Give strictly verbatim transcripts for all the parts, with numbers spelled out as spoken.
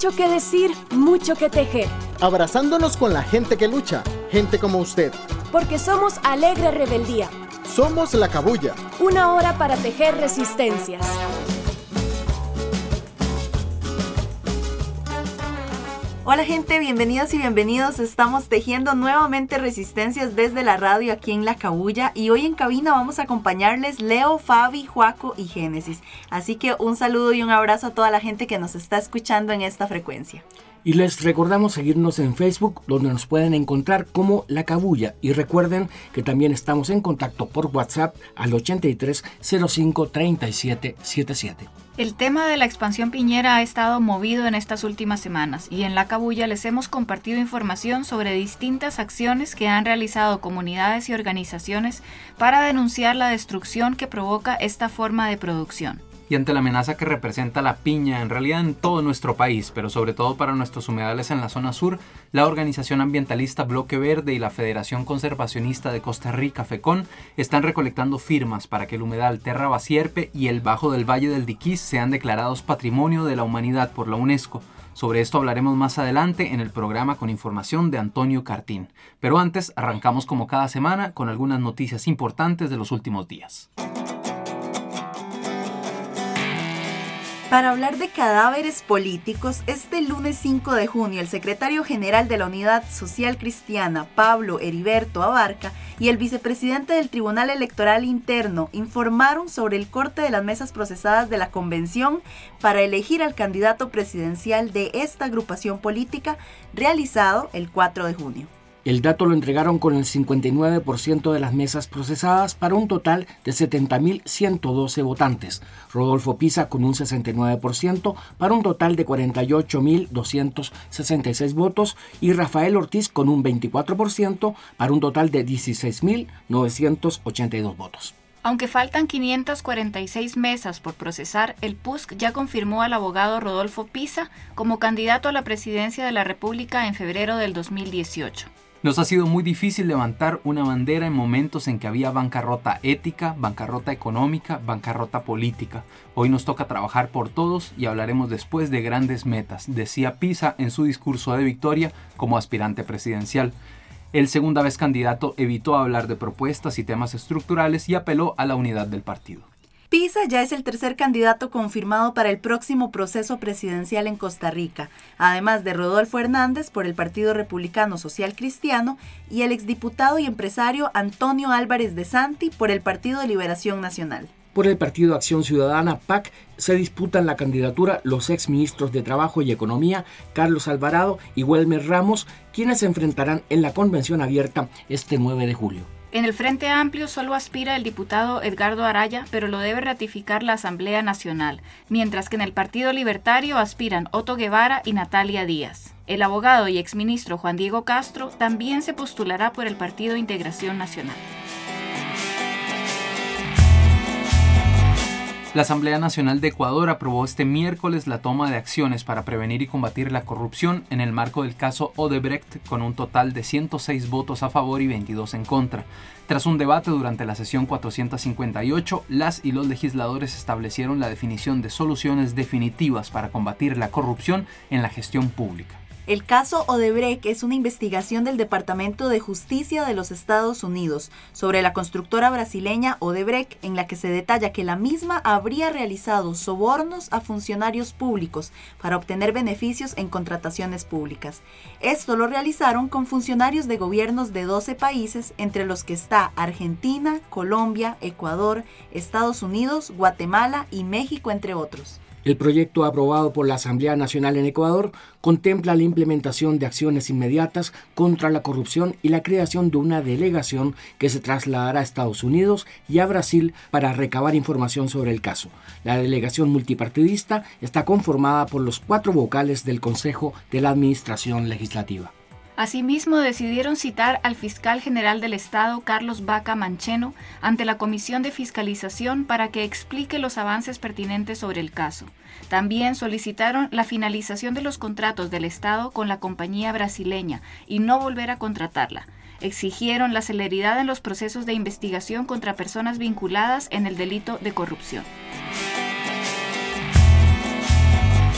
Mucho que decir, mucho que tejer. Abrazándonos con la gente que lucha, gente como usted. Porque somos Alegre Rebeldía. Somos La Cabulla. Una hora para tejer resistencias. Hola gente, bienvenidos y bienvenidos. Estamos tejiendo nuevamente resistencias desde la radio aquí en La Cabulla y hoy en cabina vamos a acompañarles Leo, Fabi, Juaco y Génesis. Así que un saludo y un abrazo a toda la gente que nos está escuchando en esta frecuencia. Y les recordamos seguirnos en Facebook, donde nos pueden encontrar como La Cabulla. Y recuerden que también estamos en contacto por WhatsApp al ochenta y tres cero cinco treinta y siete setenta y siete. El tema de la expansión piñera ha estado movido en estas últimas semanas y en La Cabulla les hemos compartido información sobre distintas acciones que han realizado comunidades y organizaciones para denunciar la destrucción que provoca esta forma de producción. Y ante la amenaza que representa la piña, en realidad en todo nuestro país, pero sobre todo para nuestros humedales en la zona sur, la organización ambientalista Bloque Verde y la Federación Conservacionista de Costa Rica, FECON, están recolectando firmas para que el humedal Terra Basierpe y el Bajo del Valle del Diquís sean declarados Patrimonio de la Humanidad por la UNESCO. Sobre esto hablaremos más adelante en el programa con información de Antonio Cartín. Pero antes, arrancamos como cada semana con algunas noticias importantes de los últimos días. Para hablar de cadáveres políticos, este lunes cinco de junio, el secretario general de la Unidad Social Cristiana, Pablo Heriberto Abarca, y el vicepresidente del Tribunal Electoral Interno informaron sobre el corte de las mesas procesadas de la convención para elegir al candidato presidencial de esta agrupación política, realizado el cuatro de junio. El dato lo entregaron con el cincuenta y nueve por ciento de las mesas procesadas para un total de setenta mil ciento doce votantes. Rodolfo Pisa con un sesenta y nueve por ciento para un total de cuarenta y ocho mil doscientos sesenta y seis votos y Rafael Ortiz con un veinticuatro por ciento para un total de dieciséis mil novecientos ochenta y dos votos. Aunque faltan quinientas cuarenta y seis mesas por procesar, el P U S C ya confirmó al abogado Rodolfo Pisa como candidato a la presidencia de la República en febrero del dos mil dieciocho. Nos ha sido muy difícil levantar una bandera en momentos en que había bancarrota ética, bancarrota económica, bancarrota política. Hoy nos toca trabajar por todos y hablaremos después de grandes metas, decía Pisa en su discurso de victoria como aspirante presidencial. El segunda vez candidato evitó hablar de propuestas y temas estructurales y apeló a la unidad del partido. Pisa ya es el tercer candidato confirmado para el próximo proceso presidencial en Costa Rica, además de Rodolfo Hernández por el Partido Republicano Social Cristiano y el exdiputado y empresario Antonio Álvarez de Santi por el Partido de Liberación Nacional. Por el Partido Acción Ciudadana, P A C, se disputan la candidatura los exministros de Trabajo y Economía, Carlos Alvarado y Welmer Ramos, quienes se enfrentarán en la convención abierta este nueve de julio. En el Frente Amplio solo aspira el diputado Edgardo Araya, pero lo debe ratificar la Asamblea Nacional, mientras que en el Partido Libertario aspiran Otto Guevara y Natalia Díaz. El abogado y exministro Juan Diego Castro también se postulará por el Partido Integración Nacional. La Asamblea Nacional de Ecuador aprobó este miércoles la toma de acciones para prevenir y combatir la corrupción en el marco del caso Odebrecht, con un total de ciento seis votos a favor y veintidós en contra. Tras un debate durante la sesión cuatrocientos cincuenta y ocho, las y los legisladores establecieron la definición de soluciones definitivas para combatir la corrupción en la gestión pública. El caso Odebrecht es una investigación del Departamento de Justicia de los Estados Unidos sobre la constructora brasileña Odebrecht, en la que se detalla que la misma habría realizado sobornos a funcionarios públicos para obtener beneficios en contrataciones públicas. Esto lo realizaron con funcionarios de gobiernos de doce países, entre los que está Argentina, Colombia, Ecuador, Estados Unidos, Guatemala y México, entre otros. El proyecto aprobado por la Asamblea Nacional en Ecuador contempla la implementación de acciones inmediatas contra la corrupción y la creación de una delegación que se trasladará a Estados Unidos y a Brasil para recabar información sobre el caso. La delegación multipartidista está conformada por los cuatro vocales del Consejo de la Administración Legislativa. Asimismo, decidieron citar al fiscal general del Estado, Carlos Vaca Mancheno, ante la Comisión de Fiscalización para que explique los avances pertinentes sobre el caso. También solicitaron la finalización de los contratos del Estado con la compañía brasileña y no volver a contratarla. Exigieron la celeridad en los procesos de investigación contra personas vinculadas en el delito de corrupción.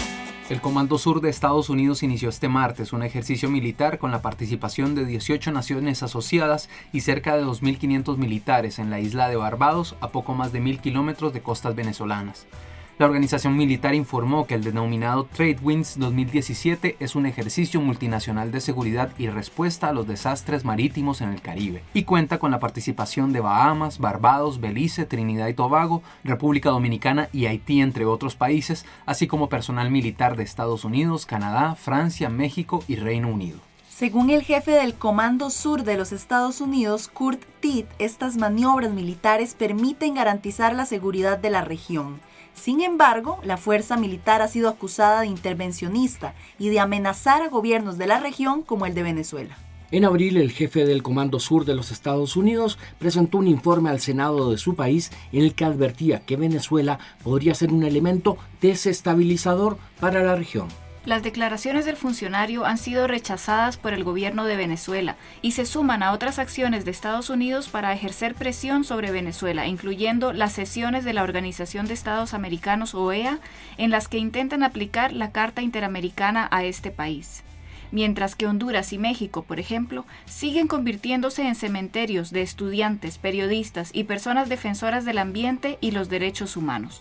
El Comando Sur de Estados Unidos inició este martes un ejercicio militar con la participación de dieciocho naciones asociadas y cerca de dos mil quinientos militares en la isla de Barbados, a poco más de mil kilómetros de costas venezolanas. La organización militar informó que el denominado Trade Winds dos mil diecisiete es un ejercicio multinacional de seguridad y respuesta a los desastres marítimos en el Caribe y cuenta con la participación de Bahamas, Barbados, Belice, Trinidad y Tobago, República Dominicana y Haití, entre otros países, así como personal militar de Estados Unidos, Canadá, Francia, México y Reino Unido. Según el jefe del Comando Sur de los Estados Unidos, Kurt Tidd, estas maniobras militares permiten garantizar la seguridad de la región. Sin embargo, la fuerza militar ha sido acusada de intervencionista y de amenazar a gobiernos de la región como el de Venezuela. En abril, el jefe del Comando Sur de los Estados Unidos presentó un informe al Senado de su país en el que advertía que Venezuela podría ser un elemento desestabilizador para la región. Las declaraciones del funcionario han sido rechazadas por el gobierno de Venezuela y se suman a otras acciones de Estados Unidos para ejercer presión sobre Venezuela, incluyendo las sesiones de la Organización de Estados Americanos, O E A, en las que intentan aplicar la Carta Interamericana a este país. Mientras que Honduras y México, por ejemplo, siguen convirtiéndose en cementerios de estudiantes, periodistas y personas defensoras del ambiente y los derechos humanos.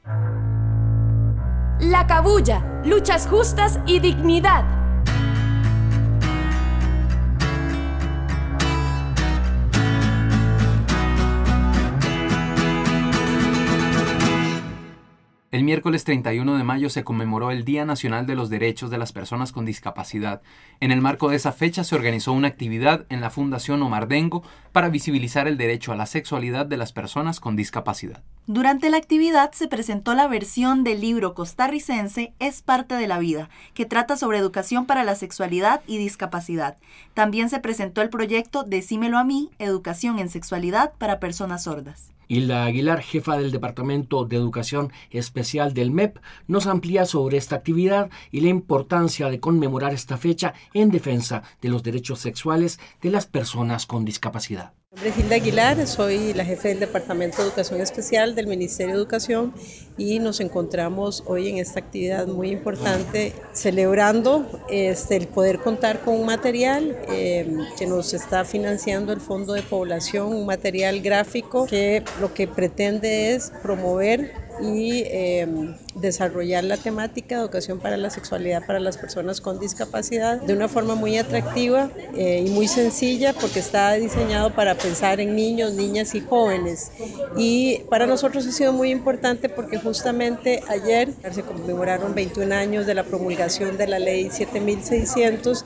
La Cabulla, luchas justas y dignidad. El miércoles treinta y uno de mayo se conmemoró el Día Nacional de los Derechos de las Personas con Discapacidad. En el marco de esa fecha se organizó una actividad en la Fundación Omar Dengo para visibilizar el derecho a la sexualidad de las personas con discapacidad. Durante la actividad se presentó la versión del libro costarricense Es parte de la vida, que trata sobre educación para la sexualidad y discapacidad. También se presentó el proyecto Decímelo a mí, educación en sexualidad para personas sordas. Hilda Aguilar, jefa del Departamento de Educación Especial del M E P, nos amplía sobre esta actividad y la importancia de conmemorar esta fecha en defensa de los derechos sexuales de las personas con discapacidad. Mi nombre es Hilda Aguilar, soy la jefe del Departamento de Educación Especial del Ministerio de Educación y nos encontramos hoy en esta actividad muy importante celebrando este, el poder contar con un material eh, que nos está financiando el Fondo de Población, un material gráfico que lo que pretende es promover y eh, desarrollar la temática de educación para la sexualidad para las personas con discapacidad de una forma muy atractiva eh, y muy sencilla, porque está diseñado para pensar en niños, niñas y jóvenes. Y para nosotros ha sido muy importante porque justamente ayer se conmemoraron veintiún años de la promulgación de la ley siete mil seiscientos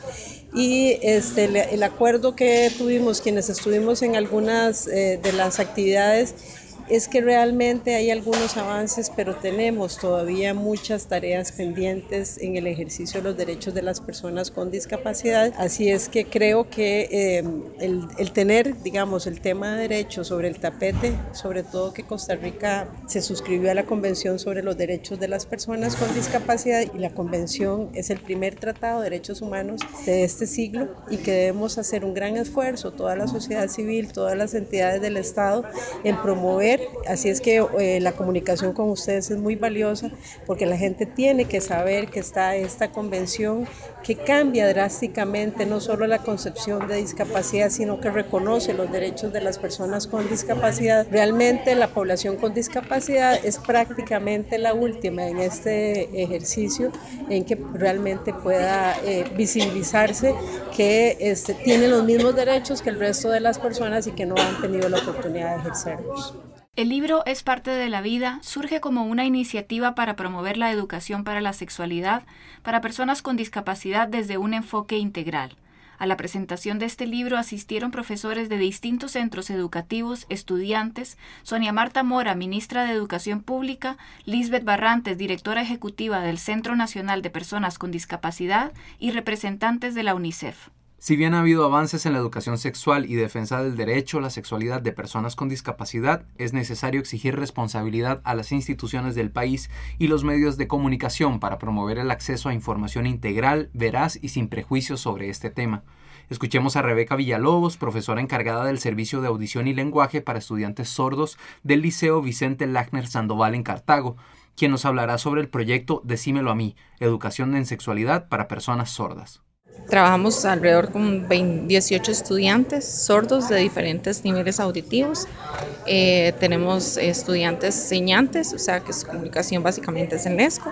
y este, el, el acuerdo que tuvimos quienes estuvimos en algunas eh, de las actividades es que realmente hay algunos avances, pero tenemos todavía muchas tareas pendientes en el ejercicio de los derechos de las personas con discapacidad. Así es que creo que eh, el, el tener, digamos, el tema de derechos sobre el tapete, sobre todo que Costa Rica se suscribió a la Convención sobre los Derechos de las Personas con Discapacidad, y la Convención es el primer tratado de derechos humanos de este siglo, y que debemos hacer un gran esfuerzo, toda la sociedad civil, todas las entidades del Estado, en promover. Así es que eh, la comunicación con ustedes es muy valiosa, porque la gente tiene que saber que está esta convención que cambia drásticamente no solo la concepción de discapacidad, sino que reconoce los derechos de las personas con discapacidad. Realmente la población con discapacidad es prácticamente la última en este ejercicio en que realmente pueda eh, visibilizarse que este, tienen los mismos derechos que el resto de las personas y que no han tenido la oportunidad de ejercerlos. El libro Es parte de la vida surge como una iniciativa para promover la educación para la sexualidad para personas con discapacidad desde un enfoque integral. A la presentación de este libro asistieron profesores de distintos centros educativos, estudiantes, Sonia Marta Mora, ministra de Educación Pública, Lisbeth Barrantes, directora ejecutiva del Centro Nacional de Personas con Discapacidad, y representantes de la UNICEF. Si bien ha habido avances en la educación sexual y defensa del derecho a la sexualidad de personas con discapacidad, es necesario exigir responsabilidad a las instituciones del país y los medios de comunicación para promover el acceso a información integral, veraz y sin prejuicios sobre este tema. Escuchemos a Rebeca Villalobos, profesora encargada del Servicio de Audición y Lenguaje para Estudiantes Sordos del Liceo Vicente Lagner Sandoval en Cartago, quien nos hablará sobre el proyecto Decímelo a mí, educación en sexualidad para personas sordas. Trabajamos alrededor con dieciocho estudiantes sordos de diferentes niveles auditivos. Eh, tenemos estudiantes señantes, o sea que su comunicación básicamente es en lesco.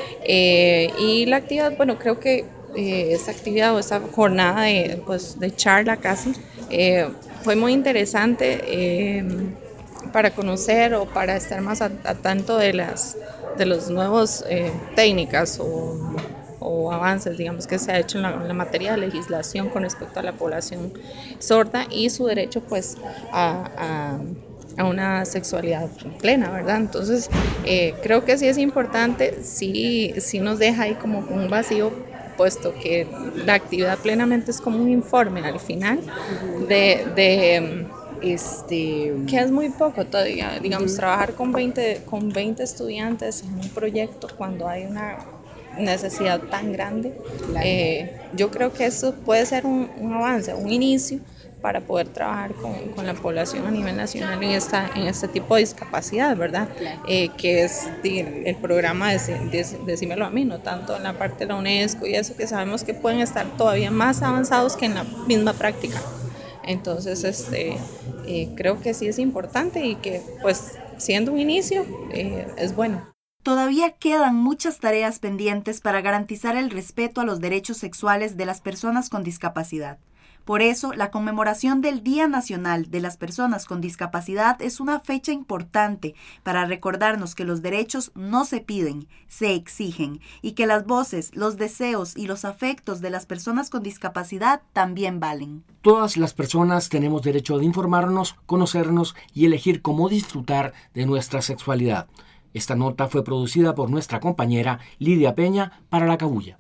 Eh, y la actividad, bueno, creo que eh, esta actividad o esta jornada de, pues, de charla casi eh, fue muy interesante eh, para conocer o para estar más a, a tanto de las de los nuevos eh, técnicas o o avances, digamos, que se ha hecho en la, en la materia de legislación con respecto a la población sorda y su derecho, pues, a, a, a una sexualidad plena, ¿verdad? Entonces, eh, creo que sí es importante, sí, sí nos deja ahí como un vacío, puesto que la actividad plenamente es como un informe al final de... de Este, que es muy poco todavía, digamos, uh-huh. trabajar con veinte, con veinte estudiantes en un proyecto cuando hay una necesidad tan grande, eh, yo creo que eso puede ser un, un avance, un inicio para poder trabajar con, con la población a nivel nacional en, esta, en este tipo de discapacidad, ¿verdad? Eh, que es el, el programa de, de, Decímelo a mí, no tanto en la parte de la UNESCO y eso, que sabemos que pueden estar todavía más avanzados que en la misma práctica. Entonces, este, eh, creo que sí es importante y que, pues, siendo un inicio, eh, es bueno. Todavía quedan muchas tareas pendientes para garantizar el respeto a los derechos sexuales de las personas con discapacidad. Por eso, la conmemoración del Día Nacional de las Personas con Discapacidad es una fecha importante para recordarnos que los derechos no se piden, se exigen, y que las voces, los deseos y los afectos de las personas con discapacidad también valen. Todas las personas tenemos derecho de informarnos, conocernos y elegir cómo disfrutar de nuestra sexualidad. Esta nota fue producida por nuestra compañera Lidia Peña para La Cabulla.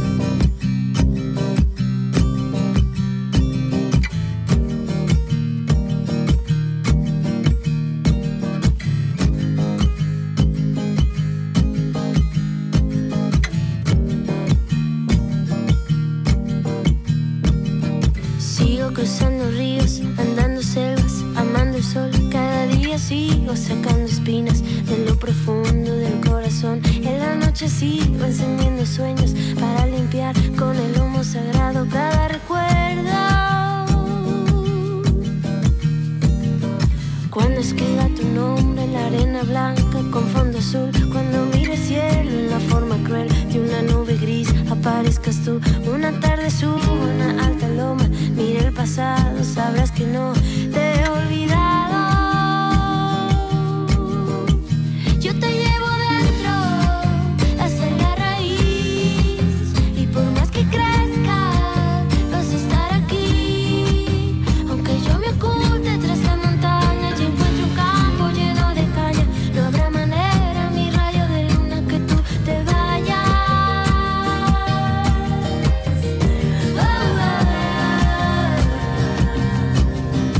Sigo cruzando ríos, andando selvas, amando el sol. Cada día sigo sacando espinas de lo profundo del corazón. En la noche sigo encendiendo sueños para limpiar con el humo sagrado cada recuerdo. Cuando escriba tu nombre en la arena blanca con fondo azul, cuando mire el cielo en la forma cruel de una nube gris, aparezcas tú. Una tarde subo a una alta loma, mira el pasado, sabrás que no te he olvidado. Yo te llevo dentro hasta la raíz, y por más que crezca vas a estar aquí. Aunque yo me oculte tras la montaña y encuentro un campo lleno de caña, no habrá manera, mi rayo de luna, que tú te vayas. Oh, oh, oh.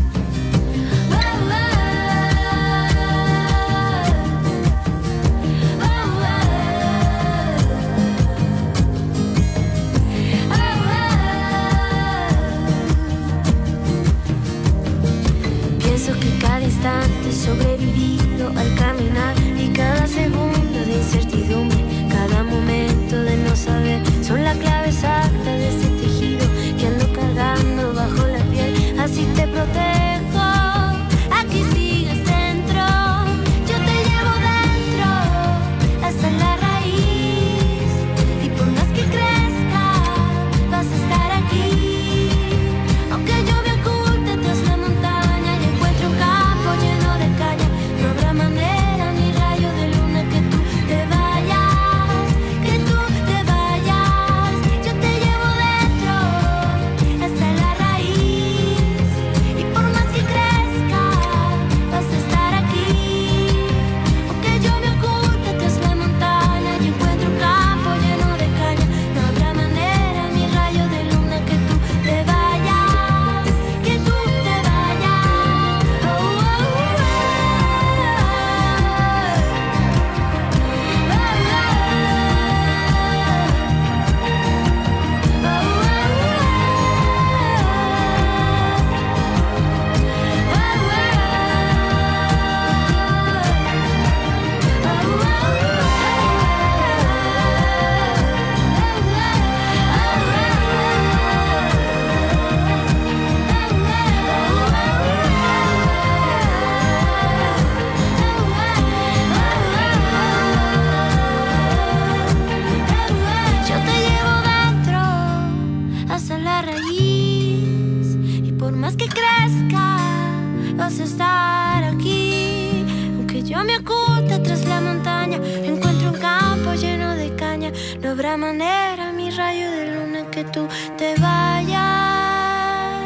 habrá manera, mi rayo de luna, que tú te vayas.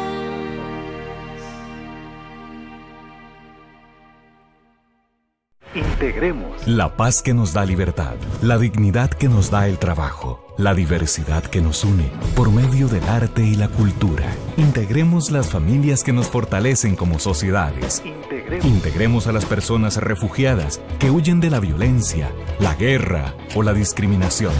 Integremos la paz que nos da libertad, la dignidad que nos da el trabajo, la diversidad que nos une por medio del arte y la cultura. Integremos las familias que nos fortalecen como sociedades. Integremos, Integremos a las personas refugiadas que huyen de la violencia, la guerra o la discriminación.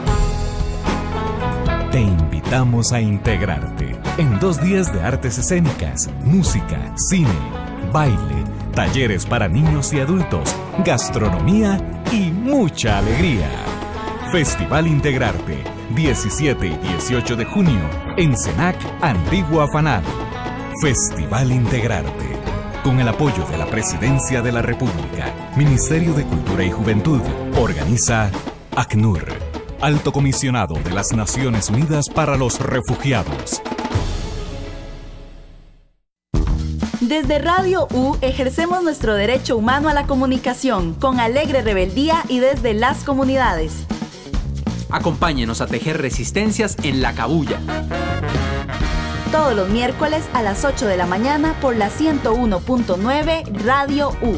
Te invitamos a integrarte en dos días de artes escénicas, música, cine, baile, talleres para niños y adultos, gastronomía y mucha alegría. Festival Integrarte, diecisiete y dieciocho de junio, en CENAC Antigua Fanal. Festival Integrarte, con el apoyo de la Presidencia de la República, Ministerio de Cultura y Juventud, organiza ACNUR, Alto Comisionado de las Naciones Unidas para los Refugiados. Desde Radio U ejercemos nuestro derecho humano a la comunicación con alegre rebeldía y desde las comunidades. Acompáñenos a tejer resistencias en La Cabulla. Todos los miércoles a las ocho de la mañana por la ciento uno punto nueve Radio U.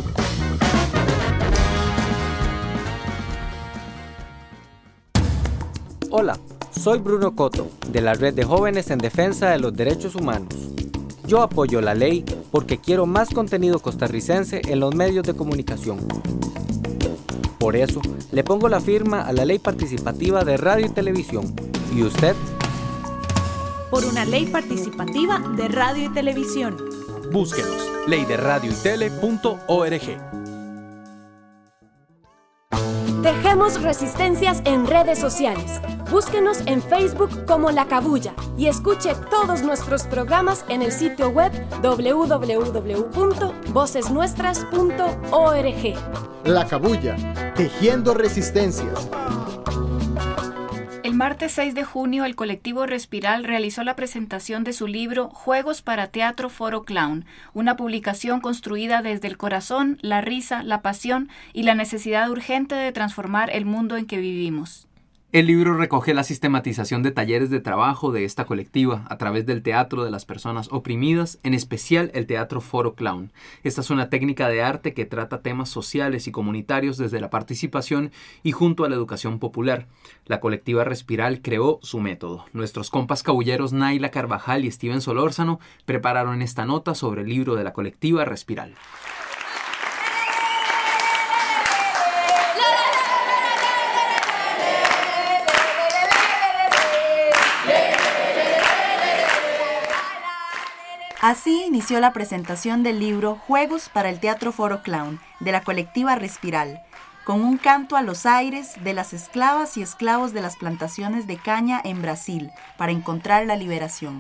Hola, soy Bruno Coto, de la Red de Jóvenes en Defensa de los Derechos Humanos. Yo apoyo la ley porque quiero más contenido costarricense en los medios de comunicación. Por eso, le pongo la firma a la Ley Participativa de Radio y Televisión. ¿Y usted? Por una ley participativa de radio y televisión. Búsquenos, ley de radio y tele punto org. Tejemos resistencias en redes sociales. Búsquenos en Facebook como La Cabulla y escuche todos nuestros programas en el sitio web doble u doble u doble u punto voces nuestras punto org. La Cabulla, tejiendo resistencias. El martes seis de junio, el colectivo Respiral realizó la presentación de su libro Juegos para Teatro Foro Clown, una publicación construida desde el corazón, la risa, la pasión y la necesidad urgente de transformar el mundo en que vivimos. El libro recoge la sistematización de talleres de trabajo de esta colectiva a través del teatro de las personas oprimidas, en especial el teatro Foro Clown. Esta es una técnica de arte que trata temas sociales y comunitarios desde la participación y junto a la educación popular. La colectiva Respiral creó su método. Nuestros compas cabulleros Naila Carvajal y Steven Solórzano prepararon esta nota sobre el libro de la colectiva Respiral. Así inició la presentación del libro Juegos para el Teatro Foro Clown, de la colectiva Respiral, con un canto a los aires de las esclavas y esclavos de las plantaciones de caña en Brasil para encontrar la liberación.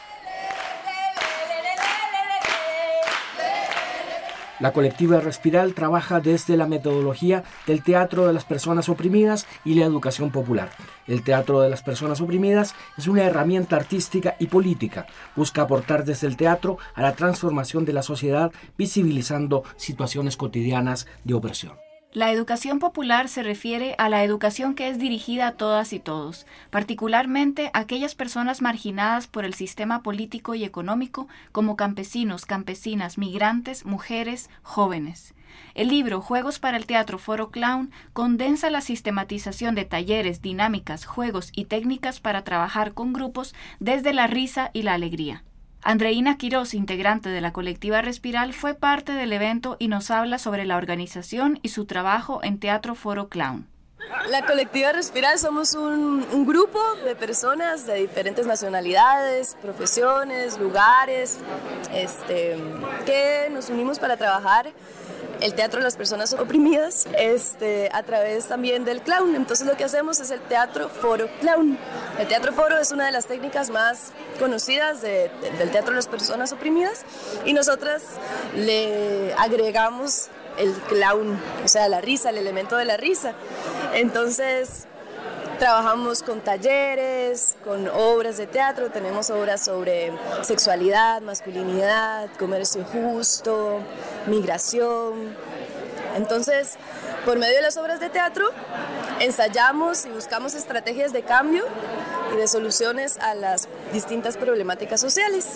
La colectiva Respiral trabaja desde la metodología del teatro de las personas oprimidas y la educación popular. El teatro de las personas oprimidas es una herramienta artística y política. Busca aportar desde el teatro a la transformación de la sociedad, visibilizando situaciones cotidianas de opresión. La educación popular se refiere a la educación que es dirigida a todas y todos, particularmente a aquellas personas marginadas por el sistema político y económico, como campesinos, campesinas, migrantes, mujeres, jóvenes. El libro Juegos para el Teatro Foro Clown condensa la sistematización de talleres, dinámicas, juegos y técnicas para trabajar con grupos desde la risa y la alegría. Andreina Quiroz, integrante de la colectiva Respiral, fue parte del evento y nos habla sobre la organización y su trabajo en Teatro Foro Clown. La colectiva Respiral somos un, un grupo de personas de diferentes nacionalidades, profesiones, lugares, este, que nos unimos para trabajar el teatro de las personas oprimidas este, a través también del clown. Entonces lo que hacemos es el teatro foro clown. El teatro foro es una de las técnicas más conocidas de, de, del teatro de las personas oprimidas y nosotras le agregamos el clown, o sea, la risa, el elemento de la risa. Entonces trabajamos con talleres, con obras de teatro, tenemos obras sobre sexualidad, masculinidad, comercio justo, migración. Entonces, Por medio de las obras de teatro, ensayamos y buscamos estrategias de cambio y de soluciones a las distintas problemáticas sociales.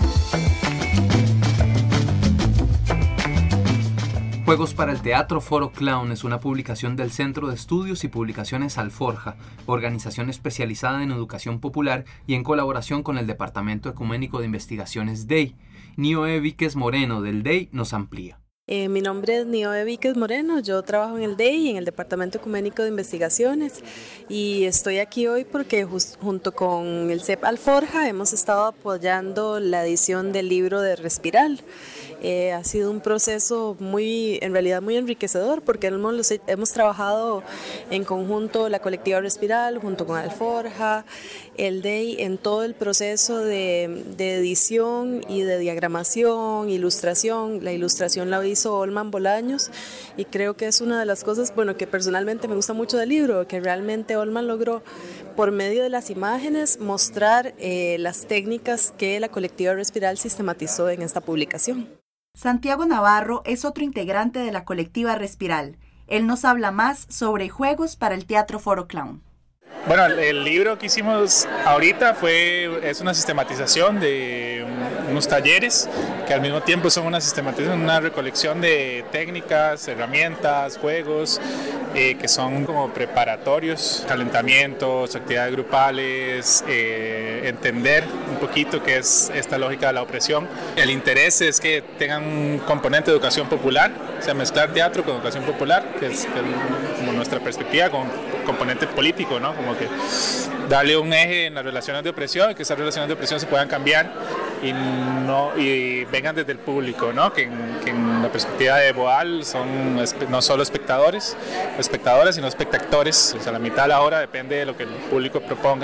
Juegos para el Teatro Foro Clown es una publicación del Centro de Estudios y Publicaciones Alforja, organización especializada en educación popular y en colaboración con el Departamento Ecuménico de Investigaciones D E I. Niobe Víquez Moreno del D E I nos amplía. Eh, mi nombre es Niobe Víquez Moreno, yo trabajo en el D E I, en el Departamento Ecuménico de Investigaciones, y estoy aquí hoy porque just, junto con el C E P Alforja hemos estado apoyando la edición del libro de Respiral. Eh, ha sido un proceso muy, en realidad muy enriquecedor, porque hemos, hemos trabajado en conjunto la colectiva Respiral, junto con Alforja, el D E I, en todo el proceso de, de edición y de diagramación, ilustración. La ilustración la hizo Olman Bolaños, y creo que es una de las cosas, bueno, que personalmente me gusta mucho del libro, que realmente Olman logró, por medio de las imágenes, mostrar eh, las técnicas que la colectiva Respiral sistematizó en esta publicación. Santiago Navarro es otro integrante de la colectiva Respiral. Él nos habla más sobre Juegos para el Teatro Foro Clown. Bueno, el, el libro que hicimos ahorita fue, es una sistematización de unos talleres que al mismo tiempo son una sistematización, una recolección de técnicas, herramientas, juegos eh, que son como preparatorios, calentamientos, actividades grupales, eh, entender un poquito qué es esta lógica de la opresión. El interés es que tengan un componente de educación popular, o sea, mezclar teatro con educación popular, que es, que es como nuestra perspectiva, con componente político, ¿no? Como que darle un eje en las relaciones de opresión y que esas relaciones de opresión se puedan cambiar y, no, y vengan desde el público, ¿no? Que, en, que en la perspectiva de Boal son no solo espectadores, espectadores, sino espectactores. O sea, la mitad de la obra depende de lo que el público proponga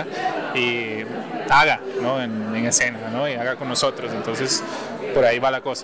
y haga, ¿no? en, en escena, ¿no? Y haga con nosotros. Entonces, por ahí va la cosa.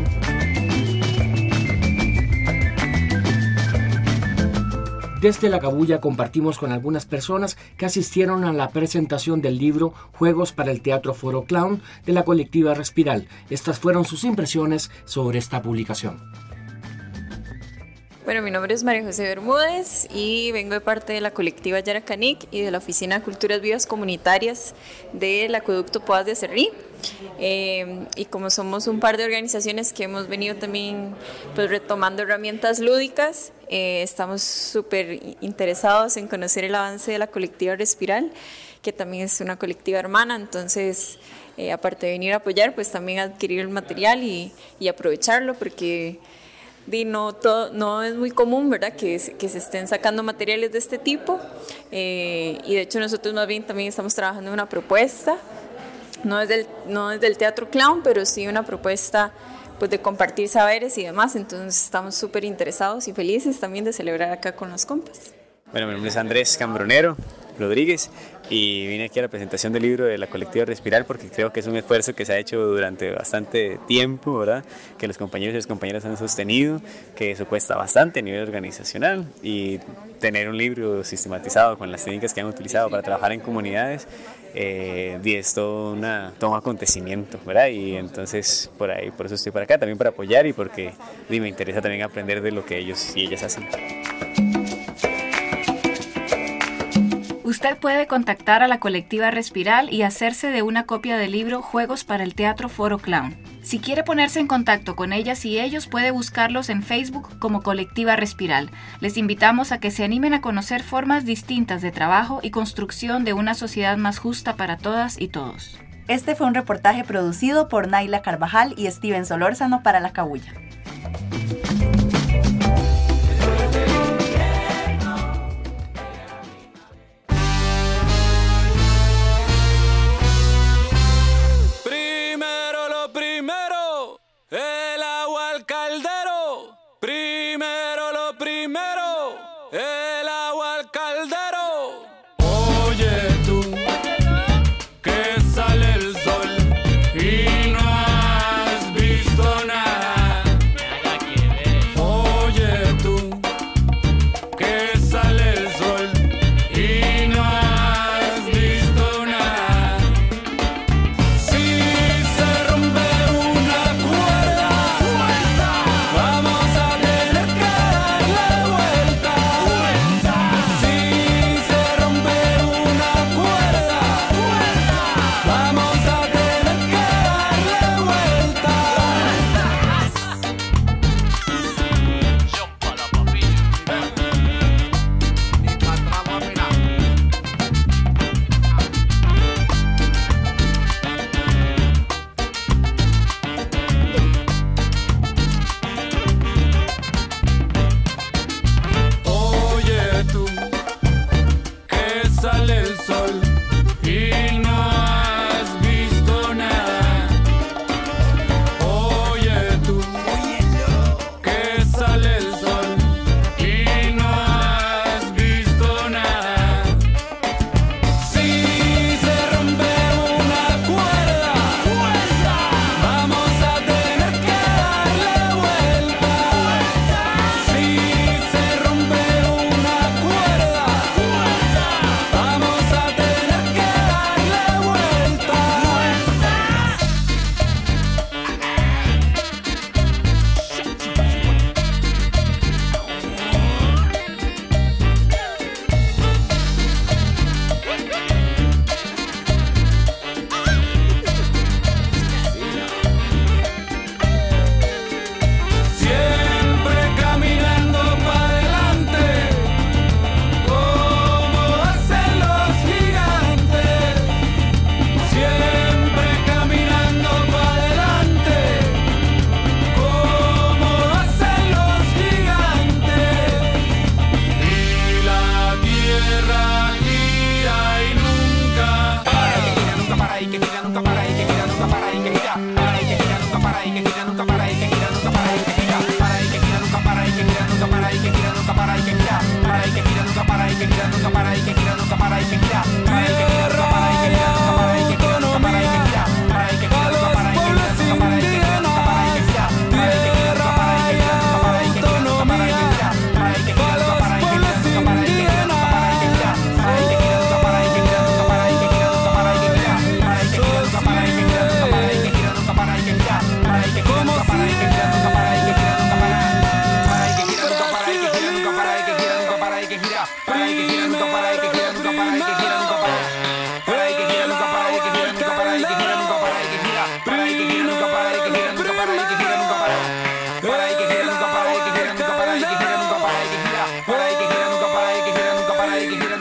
Desde La Cabulla compartimos con algunas personas que asistieron a la presentación del libro Juegos para el Teatro Foro Clown de la colectiva Respiral. Estas fueron sus impresiones sobre esta publicación. Bueno, mi nombre es María José Bermúdez y vengo de parte de la colectiva Yaracanic y de la Oficina de Culturas Vivas Comunitarias del Acueducto Poás de Acerrí. Eh, y como somos un par de organizaciones que hemos venido también pues, retomando herramientas lúdicas, eh, estamos súper interesados en conocer el avance de la colectiva Respiral, que también es una colectiva hermana. Entonces, eh, aparte de venir a apoyar, pues también adquirir el material y, y aprovecharlo, porque di, no, todo, no es muy común, ¿verdad?, que, que se estén sacando materiales de este tipo, eh, y de hecho nosotros más bien también estamos trabajando en una propuesta. No es, del, no es del teatro clown, pero sí una propuesta pues, de compartir saberes y demás. Entonces estamos súper interesados y felices también de celebrar acá con los compas. Bueno, mi nombre es Andrés Cambronero Rodríguez y vine aquí a la presentación del libro de la colectiva Respiral porque creo que es un esfuerzo que se ha hecho durante bastante tiempo, ¿verdad? Que los compañeros y las compañeras han sostenido, que eso cuesta bastante a nivel organizacional, y tener un libro sistematizado con las técnicas que han utilizado para trabajar en comunidades eh, es todo, una, todo un acontecimiento, ¿verdad? Y entonces por ahí, por eso estoy por acá, también para apoyar y porque y me interesa también aprender de lo que ellos y ellas hacen. Usted puede contactar a la colectiva Respiral y hacerse de una copia del libro Juegos para el Teatro Foro Clown. Si quiere ponerse en contacto con ellas y ellos, puede buscarlos en Facebook como Colectiva Respiral. Les invitamos a que se animen a conocer formas distintas de trabajo y construcción de una sociedad más justa para todas y todos. Este fue un reportaje producido por Naila Carvajal y Steven Solórzano para La Cabulla.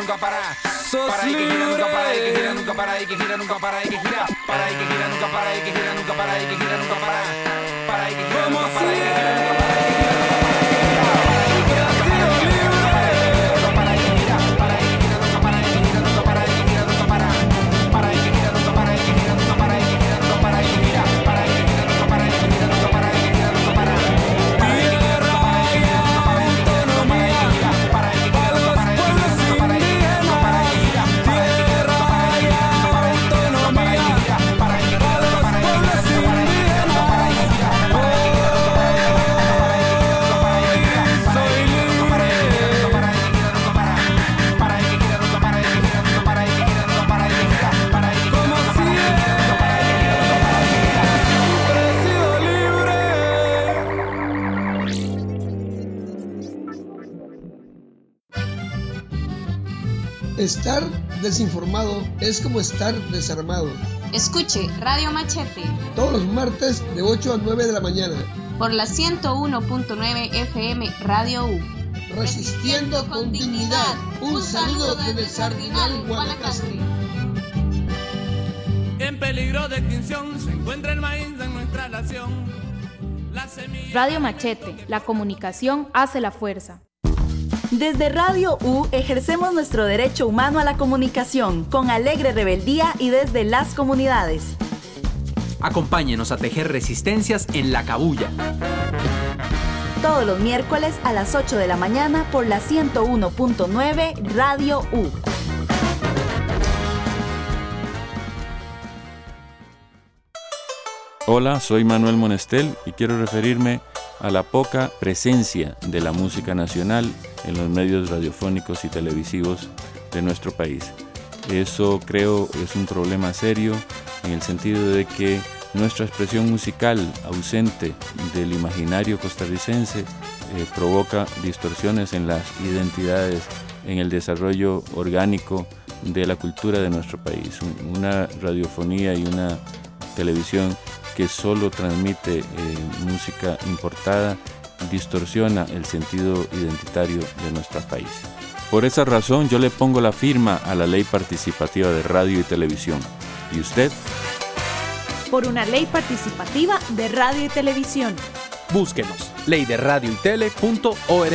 nunca para. Para y que gira, nunca para, y que gira, nunca para, y que gira, nunca para, y que gira. Para y que gira, nunca para, y que gira, nunca para, y que gira, nunca para. Para y que gira, nunca para, y que gira, nunca para, y que gira, nunca para. Estar desinformado es como estar desarmado. Escuche Radio Machete todos los martes de ocho a nueve de la mañana por la ciento uno punto nueve F M Radio U. Resistiendo con dignidad. Un saludo desde el Sardinal, Guanacaste. En peligro de extinción se encuentra el maíz en nuestra nación. Radio Machete, la comunicación hace la fuerza. Desde Radio U ejercemos nuestro derecho humano a la comunicación con alegre rebeldía y desde las comunidades. Acompáñenos a tejer resistencias en La Cabulla. Todos los miércoles a las ocho de la mañana por la ciento uno punto nueve Radio U. Hola, soy Manuel Monestel y quiero referirme a la poca presencia de la música nacional en los medios radiofónicos y televisivos de nuestro país. Eso creo es un problema serio en el sentido de que nuestra expresión musical ausente del imaginario costarricense eh, provoca distorsiones en las identidades, en el desarrollo orgánico de la cultura de nuestro país. Una radiofonía y una televisión que solo transmite eh, música importada distorsiona el sentido identitario de nuestro país. Por esa razón yo le pongo la firma a la Ley Participativa de Radio y Televisión. ¿Y usted? Por una ley participativa de radio y televisión. Búsquenos, ley de radio y tele punto org.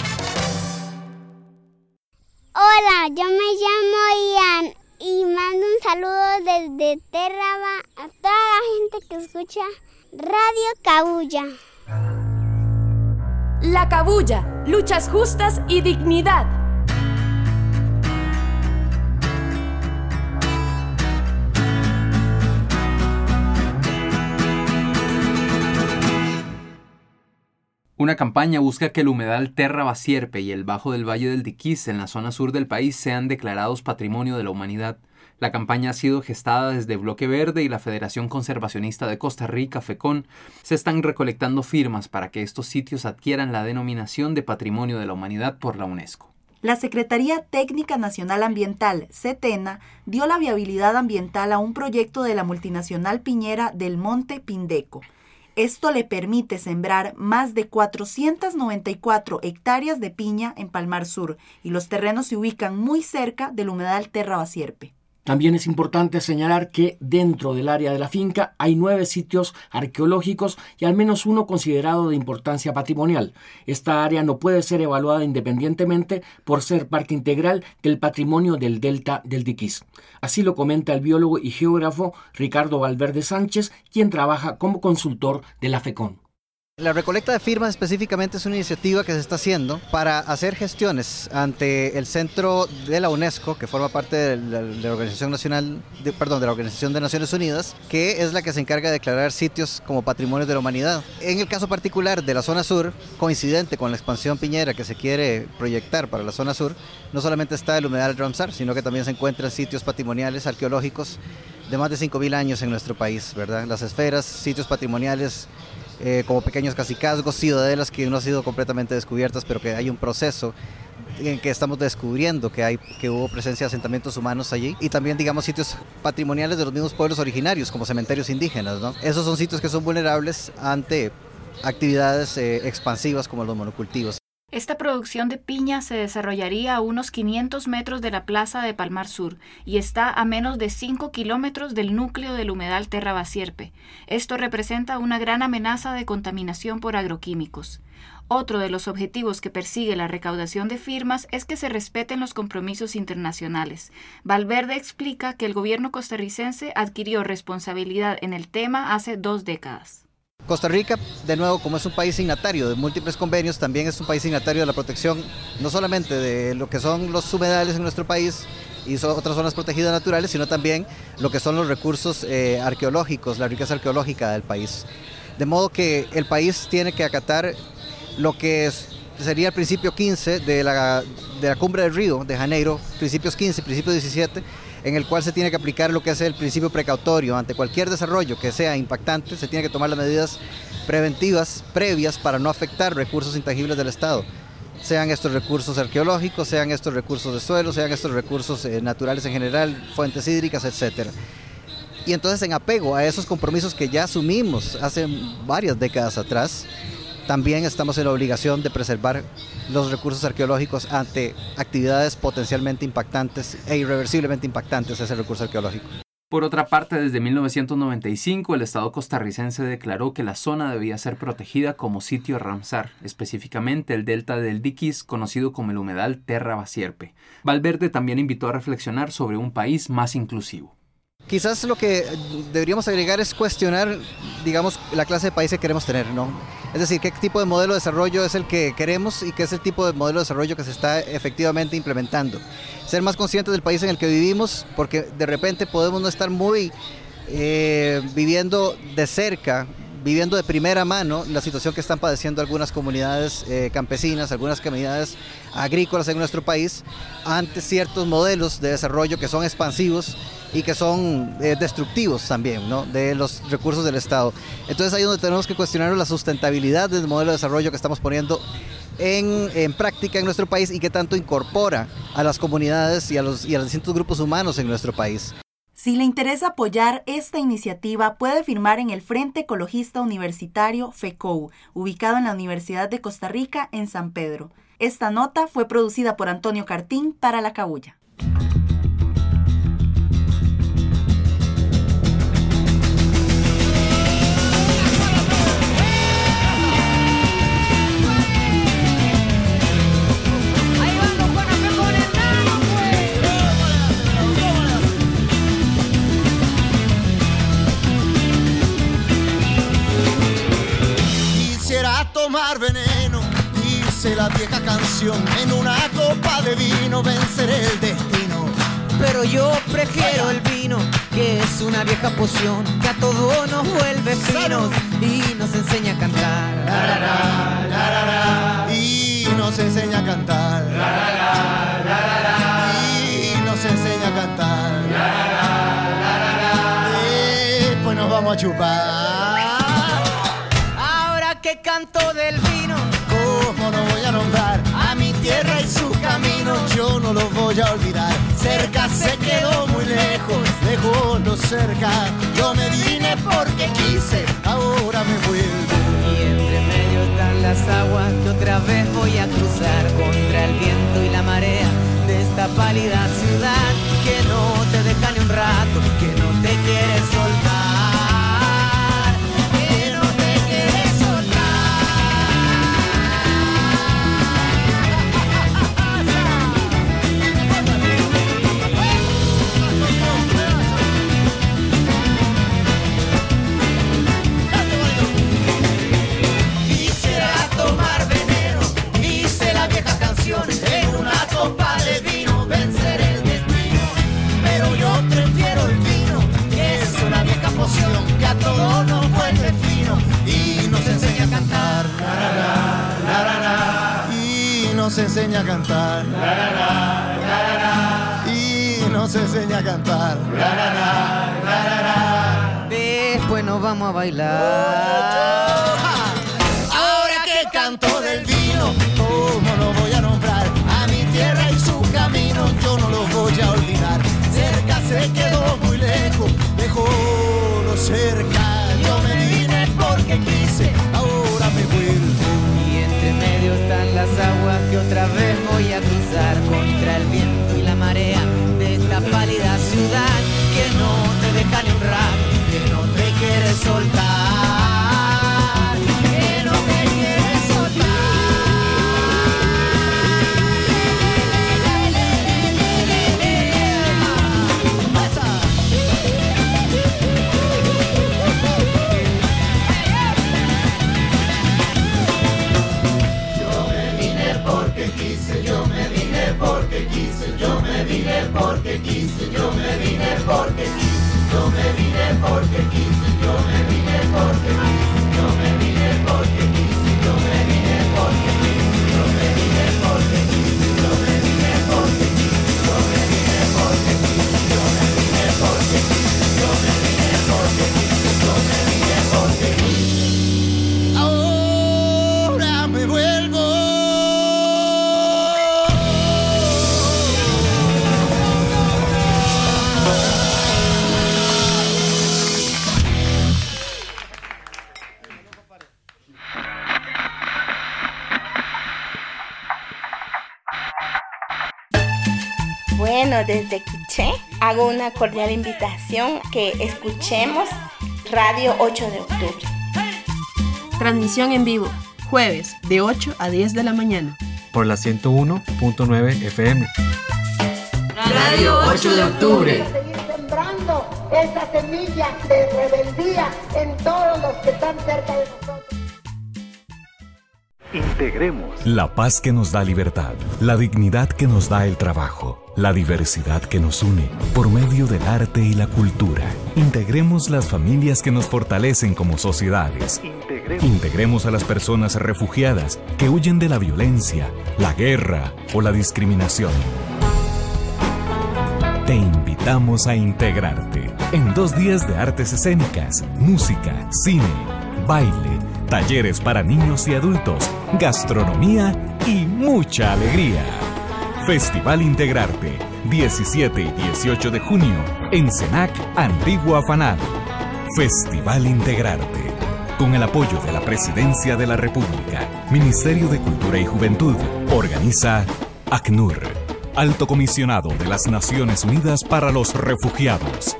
Hola, yo me llamo Ian y mando un saludo desde Terraba a toda la gente que escucha Radio Cabulla. La Cabulla, luchas justas y dignidad. Una campaña busca que el humedal Terra Basierpe y el Bajo del Valle del Diquís en la zona sur del país sean declarados Patrimonio de la Humanidad. La campaña ha sido gestada desde Bloque Verde y la Federación Conservacionista de Costa Rica, FECON. Se están recolectando firmas para que estos sitios adquieran la denominación de Patrimonio de la Humanidad por la UNESCO. La Secretaría Técnica Nacional Ambiental, CETENA, dio la viabilidad ambiental a un proyecto de la multinacional piñera del Monte Pindeco. Esto le permite sembrar más de cuatrocientas noventa y cuatro hectáreas de piña en Palmar Sur y los terrenos se ubican muy cerca del humedal Terra Basierpe. También es importante señalar que dentro del área de la finca hay nueve sitios arqueológicos y al menos uno considerado de importancia patrimonial. Esta área no puede ser evaluada independientemente por ser parte integral del patrimonio del delta del Diquís. Así lo comenta el biólogo y geógrafo Ricardo Valverde Sánchez, quien trabaja como consultor de la FECON. La recolecta de firmas específicamente es una iniciativa que se está haciendo para hacer gestiones ante el centro de la UNESCO, que forma parte de la, de la Organización Nacional, de, perdón, de la Organización de Naciones Unidas, que es la que se encarga de declarar sitios como Patrimonio de la Humanidad. En el caso particular de la zona sur, coincidente con la expansión piñera que se quiere proyectar para la zona sur, no solamente está el humedal Ramsar, sino que también se encuentran sitios patrimoniales arqueológicos de más de cinco mil años en nuestro país, ¿verdad? Las esferas, sitios patrimoniales Eh, como pequeños cacicazgos, ciudadelas que no han sido completamente descubiertas, pero que hay un proceso en que estamos descubriendo que, hay, que hubo presencia de asentamientos humanos allí, y también, digamos, sitios patrimoniales de los mismos pueblos originarios, como cementerios indígenas, ¿no? Esos son sitios que son vulnerables ante actividades eh, expansivas como los monocultivos. Esta producción de piña se desarrollaría a unos quinientos metros de la plaza de Palmar Sur y está a menos de cinco kilómetros del núcleo del humedal Terra Basierpe. Esto representa una gran amenaza de contaminación por agroquímicos. Otro de los objetivos que persigue la recaudación de firmas es que se respeten los compromisos internacionales. Valverde explica que el gobierno costarricense adquirió responsabilidad en el tema hace dos décadas. Costa Rica, de nuevo, como es un país signatario de múltiples convenios, también es un país signatario de la protección no solamente de lo que son los humedales en nuestro país y otras zonas protegidas naturales, sino también lo que son los recursos eh, arqueológicos, la riqueza arqueológica del país. De modo que el país tiene que acatar lo que es, sería el principio quince de la, de la Cumbre del Río de Janeiro, principios quince, principio diecisiete, en el cual se tiene que aplicar lo que es el principio precautorio. Ante cualquier desarrollo que sea impactante, se tiene que tomar las medidas preventivas previas para no afectar recursos intangibles del Estado, sean estos recursos arqueológicos, sean estos recursos de suelo, sean estos recursos eh, naturales en general, fuentes hídricas, etcétera. Y entonces, en apego a esos compromisos que ya asumimos hace varias décadas atrás, también estamos en la obligación de preservar los recursos arqueológicos ante actividades potencialmente impactantes e irreversiblemente impactantes a ese recurso arqueológico. Por otra parte, desde mil novecientos noventa y cinco, el Estado costarricense declaró que la zona debía ser protegida como sitio Ramsar, específicamente el delta del Diquís, conocido como el humedal Terra Basierpe. Valverde también invitó a reflexionar sobre un país más inclusivo. Quizás lo que deberíamos agregar es cuestionar, digamos, la clase de país que queremos tener, ¿no? Es decir, qué tipo de modelo de desarrollo es el que queremos y qué es el tipo de modelo de desarrollo que se está efectivamente implementando. Ser más conscientes del país en el que vivimos, porque de repente podemos no estar muy eh, viviendo de cerca, viviendo de primera mano la situación que están padeciendo algunas comunidades eh, campesinas, algunas comunidades agrícolas en nuestro país, ante ciertos modelos de desarrollo que son expansivos y que son eh, destructivos también, ¿no?, de los recursos del Estado. Entonces ahí es donde tenemos que cuestionar la sustentabilidad del modelo de desarrollo que estamos poniendo en, en práctica en nuestro país y que tanto incorpora a las comunidades y a los, y a los distintos grupos humanos en nuestro país. Si le interesa apoyar esta iniciativa, puede firmar en el Frente Ecologista Universitario FECOU, ubicado en la Universidad de Costa Rica en San Pedro. Esta nota fue producida por Antonio Cartín para La Cabulla. Tomar veneno, dice la vieja canción, en una copa de vino vencer el destino. Pero yo prefiero el vino, que es una vieja poción, que a todos nos vuelve finos y nos enseña a cantar. La, la, la, la, la, la. Y nos enseña a cantar. La, la, la, la, la, la. Y nos enseña a cantar. La, la, la, la, la, la. Después nos vamos a chupar. Que canto del vino, ¿cómo no voy a nombrar a mi tierra y su camino? Yo no lo voy a olvidar. Cerca se quedó muy lejos, lejos lo cerca. Yo me vine porque quise, ahora me vuelvo. Y entre medio están las aguas que otra vez voy a cruzar, contra el viento y la marea de esta pálida ciudad que no te deja ni un rato, que no te quiere soltar. En una copa de vino vencer el destino. Pero yo prefiero el vino, que es una vieja poción, que a todos nos vuelve fino y nos enseña a cantar. La, la, la, la, la, la. Y nos enseña a cantar. La, la, la, la, la, la. Y nos enseña a cantar. La, la, la, la, la, la. Después nos vamos a bailar. Ahora que canto del vino, ¿cómo no voy a nombrar a mi tierra y su camino? Yo no lo voy a olvidar. Cerca se quedó muy lejos, lejos lo cerca. Yo me vine porque quise, ahora me vuelvo. Y entre medio están las aguas vine porque quise, yo me vine porque quise, yo me vine porque quise, yo me vine porque quise, yo me vine porque quise, yo me vine porque quise, yo me vine porque quise, yo me vine porque quise, yo me vine porque quise, yo me vine porque quise, yo me vine porque quise, yo me vine porque quise. Ahora me vuelvo. Bueno, desde Quiché hago una cordial invitación que escuchemos Radio ocho de octubre. Transmisión en vivo, jueves de ocho a diez de la mañana. Por la ciento uno punto nueve F M. Radio ocho de octubre. Seguir sembrando esa semilla de rebeldía en todos los que están cerca de nosotros. Integremos la paz que nos da libertad, la dignidad que nos da el trabajo, la diversidad que nos une por medio del arte y la cultura. Integremos las familias que nos fortalecen como sociedades. Integremos, Integremos a las personas refugiadas que huyen de la violencia, la guerra o la discriminación. Te invitamos a integrarte en dos días de artes escénicas, música, cine, baile, talleres para niños y adultos, gastronomía y mucha alegría. Festival Integrarte, diecisiete y dieciocho de junio, en Senac Antiguo Afanado. Festival Integrarte, con el apoyo de la Presidencia de la República, Ministerio de Cultura y Juventud, organiza ACNUR, Alto Comisionado de las Naciones Unidas para los Refugiados.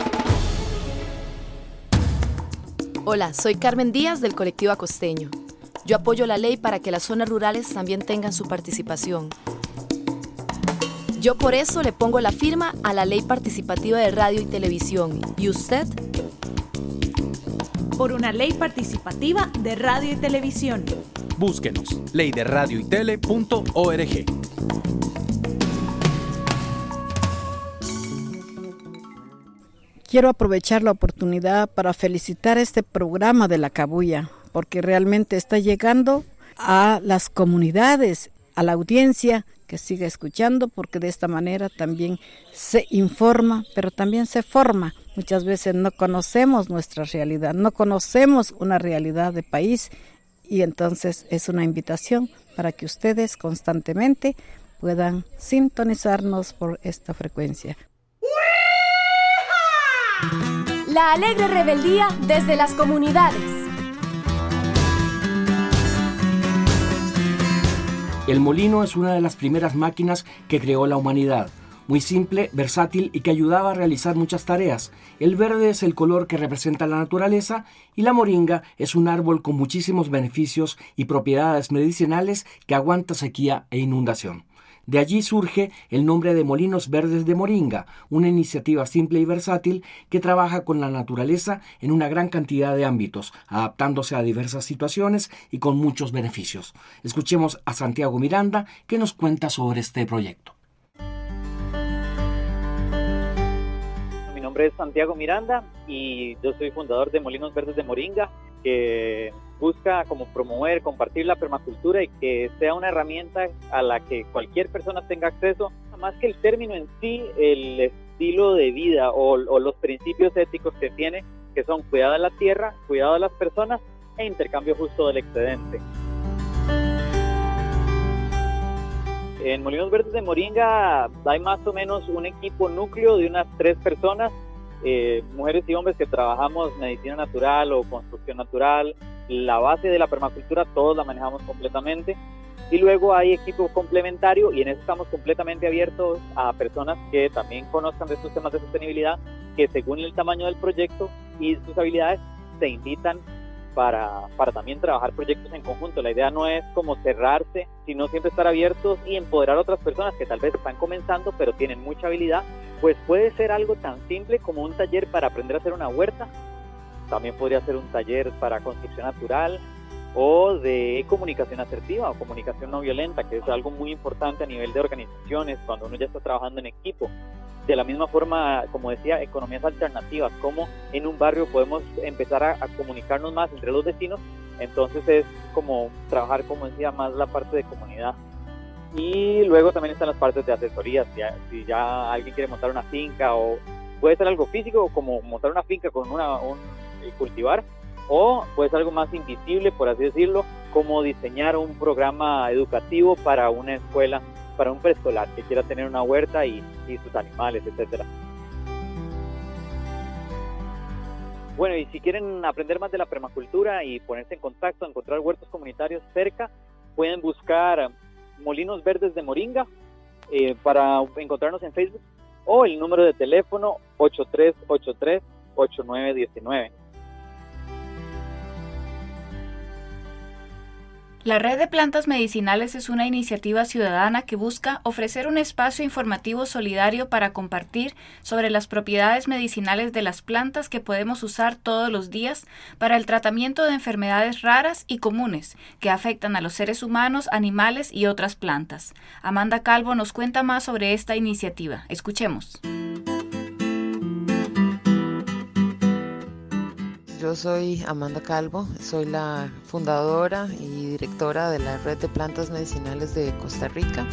Hola, soy Carmen Díaz del colectivo Acosteño. Yo apoyo la ley para que las zonas rurales también tengan su participación. Yo por eso le pongo la firma a la ley participativa de radio y televisión. ¿Y usted? Por una ley participativa de radio y televisión. Búsquenos, ley de radio y tele punto org. Quiero aprovechar la oportunidad para felicitar este programa de La Cabuya, porque realmente está llegando a las comunidades, a la audiencia que siga escuchando, porque de esta manera también se informa, pero también se forma. Muchas veces no conocemos nuestra realidad, no conocemos una realidad de país, y entonces es una invitación para que ustedes constantemente puedan sintonizarnos por esta frecuencia. La alegre rebeldía desde las comunidades. El molino es una de las primeras máquinas que creó la humanidad. Muy simple, versátil y que ayudaba a realizar muchas tareas. El verde es el color que representa la naturaleza y la moringa es un árbol con muchísimos beneficios y propiedades medicinales que aguanta sequía e inundación. De allí surge el nombre de Molinos Verdes de Moringa, una iniciativa simple y versátil que trabaja con la naturaleza en una gran cantidad de ámbitos, adaptándose a diversas situaciones y con muchos beneficios. Escuchemos a Santiago Miranda, que nos cuenta sobre este proyecto. Mi nombre es Santiago Miranda y yo soy fundador de Molinos Verdes de Moringa, que busca como promover, compartir la permacultura y que sea una herramienta a la que cualquier persona tenga acceso. Más que el término en sí, el estilo de vida o, o los principios éticos que tiene, que son cuidado de la tierra, cuidado de las personas e intercambio justo del excedente. En Molinos Verdes de Moringa hay más o menos un equipo núcleo de unas tres personas, eh, mujeres y hombres que trabajamos medicina natural o construcción natural. La base de la permacultura todos la manejamos completamente, y luego hay equipo complementario, y en eso estamos completamente abiertos a personas que también conozcan de estos temas de sostenibilidad, que según el tamaño del proyecto y sus habilidades se invitan para, para también trabajar proyectos en conjunto. La idea no es como cerrarse, sino siempre estar abiertos y empoderar a otras personas que tal vez están comenzando pero tienen mucha habilidad. Pues puede ser algo tan simple como un taller para aprender a hacer una huerta. También podría ser un taller para construcción natural, o de comunicación asertiva o comunicación no violenta, que es algo muy importante a nivel de organizaciones cuando uno ya está trabajando en equipo. De la misma forma, como decía, economías alternativas, como en un barrio podemos empezar a, a comunicarnos más entre los vecinos. Entonces es como trabajar, como decía, más la parte de comunidad. Y luego también están las partes de asesorías. Si ya, si ya alguien quiere montar una finca, o puede ser algo físico como montar una finca con una un, cultivar, o puede ser algo más invisible, por así decirlo, como diseñar un programa educativo para una escuela, para un preescolar que quiera tener una huerta y, y sus animales, etcétera. Bueno, y si quieren aprender más de la permacultura y ponerse en contacto, encontrar huertos comunitarios cerca, pueden buscar Molinos Verdes de Moringa eh, para encontrarnos en Facebook, o el número de teléfono ocho tres ocho tres, ocho nueve uno nueve. La Red de Plantas Medicinales es una iniciativa ciudadana que busca ofrecer un espacio informativo solidario para compartir sobre las propiedades medicinales de las plantas que podemos usar todos los días para el tratamiento de enfermedades raras y comunes que afectan a los seres humanos, animales y otras plantas. Amanda Calvo nos cuenta más sobre esta iniciativa. Escuchemos. Yo soy Amanda Calvo, soy la fundadora y directora de la Red de Plantas Medicinales de Costa Rica.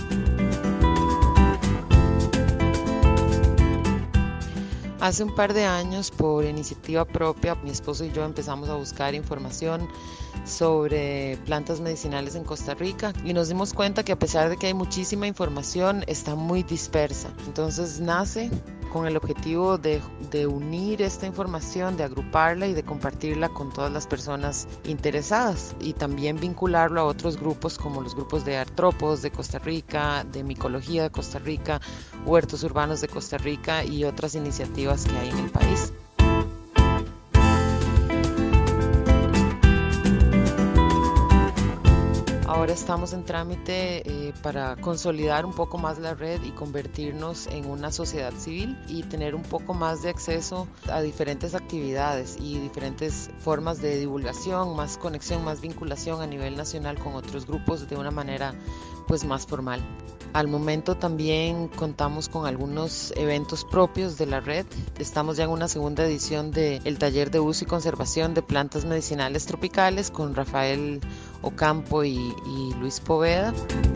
Hace un par de años, por iniciativa propia, mi esposo y yo empezamos a buscar información sobre plantas medicinales en Costa Rica y nos dimos cuenta que a pesar de que hay muchísima información, está muy dispersa. Entonces nace con el objetivo de, de unir esta información, de agruparla y de compartirla con todas las personas interesadas, y también vincularlo a otros grupos como los grupos de artrópodos de Costa Rica, de micología de Costa Rica, huertos urbanos de Costa Rica y otras iniciativas que hay en el país. Ahora estamos en trámite eh, para consolidar un poco más la red y convertirnos en una sociedad civil y tener un poco más de acceso a diferentes actividades y diferentes formas de divulgación, más conexión, más vinculación a nivel nacional con otros grupos de una manera pues más formal. Al momento también contamos con algunos eventos propios de la red. Estamos ya en una segunda edición del taller de uso y conservación de plantas medicinales tropicales con Rafael Ocampo y, y Luis Poveda.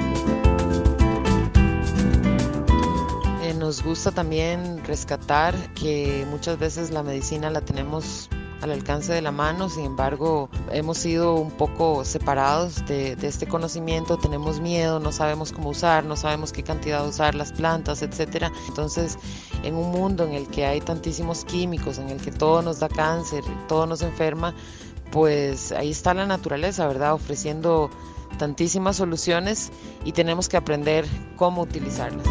Eh, nos gusta también rescatar que muchas veces la medicina la tenemos al alcance de la mano, sin embargo hemos sido un poco separados de, de este conocimiento, tenemos miedo, no sabemos cómo usar, no sabemos qué cantidad usar las plantas, etcétera. Entonces, en un mundo en el que hay tantísimos químicos, en el que todo nos da cáncer, todo nos enferma, pues ahí está la naturaleza, ¿verdad? Ofreciendo tantísimas soluciones y tenemos que aprender cómo utilizarlas.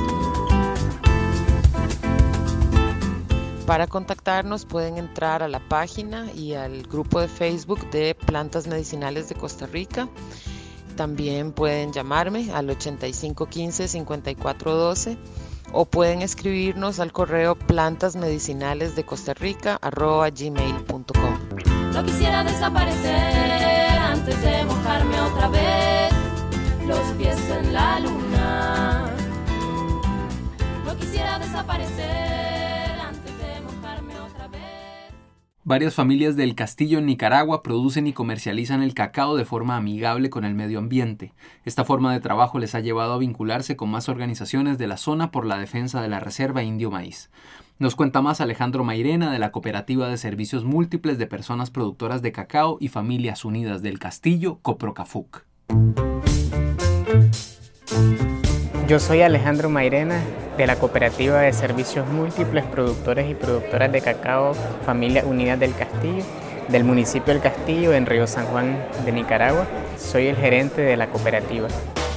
Para contactarnos pueden entrar a la página y al grupo de Facebook de Plantas Medicinales de Costa Rica. También pueden llamarme al ochenta y cinco quince, cincuenta y cuatro doce o pueden escribirnos al correo plantasmedicinales de Costa Rica arroba gmail punto com. No quisiera desaparecer antes de mojarme otra vez, los pies en la luna. No quisiera desaparecer. Varias familias del Castillo en Nicaragua producen y comercializan el cacao de forma amigable con el medio ambiente. Esta forma de trabajo les ha llevado a vincularse con más organizaciones de la zona por la defensa de la reserva Indio Maíz. Nos cuenta más Alejandro Mairena de la Cooperativa de Servicios Múltiples de Personas Productoras de Cacao y Familias Unidas del Castillo, Coprocafuc. Yo soy Alejandro Mairena de la Cooperativa de Servicios Múltiples Productores y Productoras de Cacao, Familias Unidas del Castillo, del municipio del Castillo en Río San Juan de Nicaragua. Soy el gerente de la cooperativa.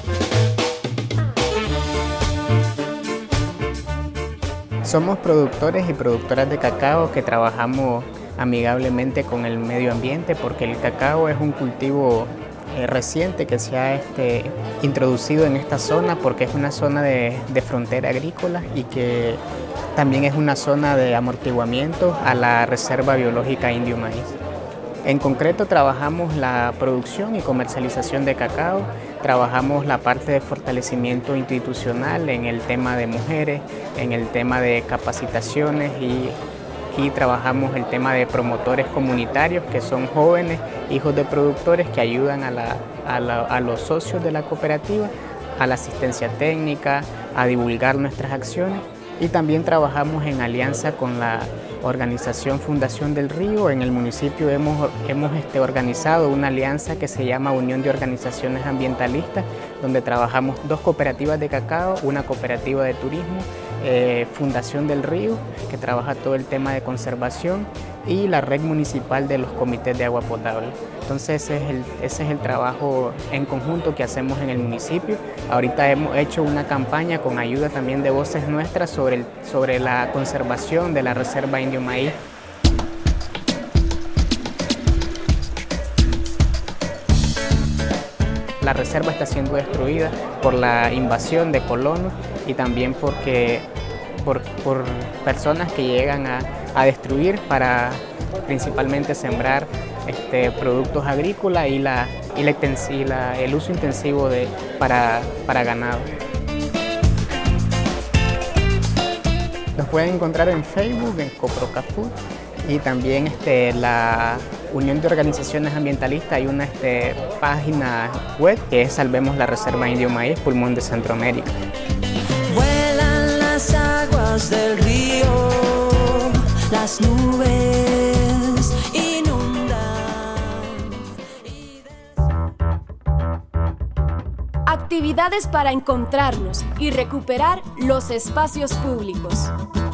Somos productores y productoras de cacao que trabajamos amigablemente con el medio ambiente porque el cacao es un cultivo reciente que se ha este, introducido en esta zona porque es una zona de, de frontera agrícola y que también es una zona de amortiguamiento a la Reserva Biológica Indio Maíz. En concreto trabajamos la producción y comercialización de cacao, trabajamos la parte de fortalecimiento institucional en el tema de mujeres, en el tema de capacitaciones y, y trabajamos el tema de promotores comunitarios que son jóvenes, hijos de productores que ayudan a, la, a, la, a los socios de la cooperativa, a la asistencia técnica, a divulgar nuestras acciones. Y también trabajamos en alianza con la organización Fundación del Río. En el municipio hemos, hemos este, organizado una alianza que se llama Unión de Organizaciones Ambientalistas, donde trabajamos dos cooperativas de cacao, una cooperativa de turismo, eh, Fundación del Río, que trabaja todo el tema de conservación, y la red municipal de los comités de agua potable. Entonces ese es el, ese es el trabajo en conjunto que hacemos en el municipio. Ahorita hemos hecho una campaña con ayuda también de Voces Nuestras sobre, el, sobre la conservación de la Reserva Indio Maíz. La reserva está siendo destruida por la invasión de colonos y también porque, por, por personas que llegan a, a destruir para principalmente sembrar este, productos agrícolas y, la, y, la, y la, el uso intensivo de, para, para ganado. Nos pueden encontrar en Facebook, en Coprocafut, y también este, la Unión de Organizaciones Ambientalistas. Hay una este, página web que es Salvemos la Reserva Indio Maíz, pulmón de Centroamérica. Vuelan las aguas del río, las nubes inundan. Actividades para encontrarnos y recuperar los espacios públicos.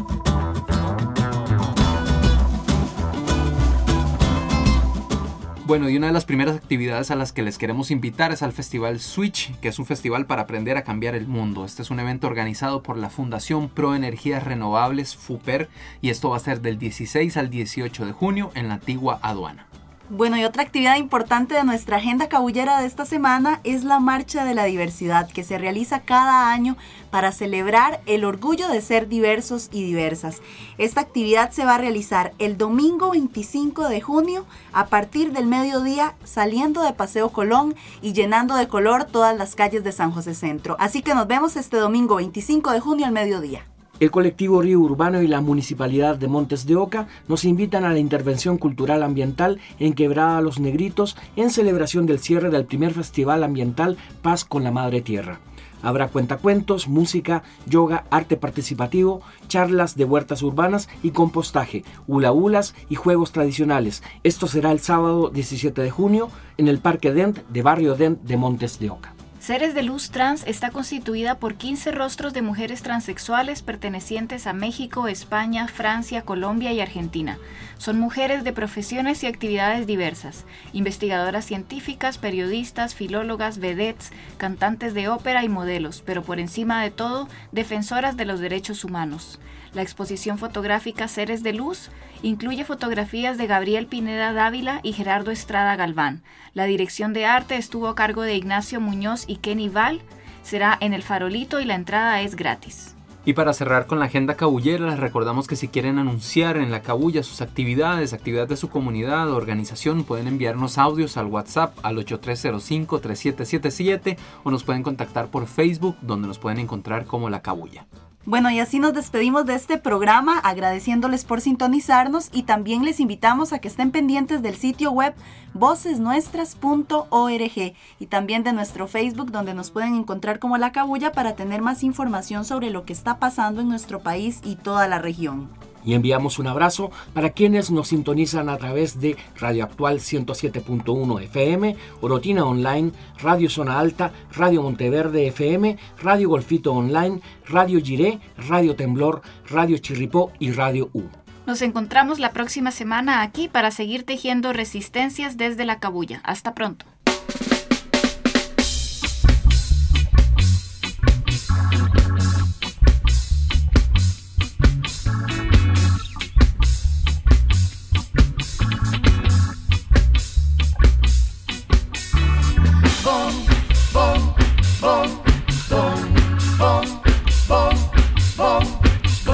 Bueno, y una de las primeras actividades a las que les queremos invitar es al Festival Switch, que es un festival para aprender a cambiar el mundo. Este es un evento organizado por la Fundación Pro Energías Renovables, FUPER, y esto va a ser del dieciséis al dieciocho de junio en la antigua aduana. Bueno, y otra actividad importante de nuestra agenda cabullera de esta semana es la Marcha de la Diversidad, que se realiza cada año para celebrar el orgullo de ser diversos y diversas. Esta actividad se va a realizar el domingo veinticinco de junio a partir del mediodía, saliendo de Paseo Colón y llenando de color todas las calles de San José Centro. Así que nos vemos este domingo veinticinco de junio al mediodía. El colectivo Río Urbano y la Municipalidad de Montes de Oca nos invitan a la intervención cultural ambiental en Quebrada Los Negritos en celebración del cierre del primer Festival Ambiental Paz con la Madre Tierra. Habrá cuentacuentos, música, yoga, arte participativo, charlas de huertas urbanas y compostaje, hula hulas y juegos tradicionales. Esto será el sábado diecisiete de junio en el Parque Dent de Barrio Dent de Montes de Oca. Seres de Luz Trans está constituida por quince rostros de mujeres transexuales pertenecientes a México, España, Francia, Colombia y Argentina. Son mujeres de profesiones y actividades diversas, investigadoras científicas, periodistas, filólogas, vedettes, cantantes de ópera y modelos, pero por encima de todo, defensoras de los derechos humanos. La exposición fotográfica Seres de Luz incluye fotografías de Gabriel Pineda Dávila y Gerardo Estrada Galván. La dirección de arte estuvo a cargo de Ignacio Muñoz y Kenny Val. Será en el Farolito y la entrada es gratis. Y para cerrar con la agenda cabullera, les recordamos que si quieren anunciar en la cabulla sus actividades, actividades de su comunidad o organización, pueden enviarnos audios al WhatsApp al ocho tres cero cinco, tres siete siete siete o nos pueden contactar por Facebook, donde nos pueden encontrar como La Cabulla. Bueno, y así nos despedimos de este programa, agradeciéndoles por sintonizarnos y también les invitamos a que estén pendientes del sitio web voces nuestras punto org y también de nuestro Facebook, donde nos pueden encontrar como La Cabulla para tener más información sobre lo que está pasando en nuestro país y toda la región. Y enviamos un abrazo para quienes nos sintonizan a través de Radio Actual ciento siete punto uno F M, Orotina Online, Radio Zona Alta, Radio Monteverde F M, Radio Golfito Online, Radio Giré, Radio Temblor, Radio Chirripó y Radio U. Nos encontramos la próxima semana aquí para seguir tejiendo resistencias desde La Cabulla. Hasta pronto.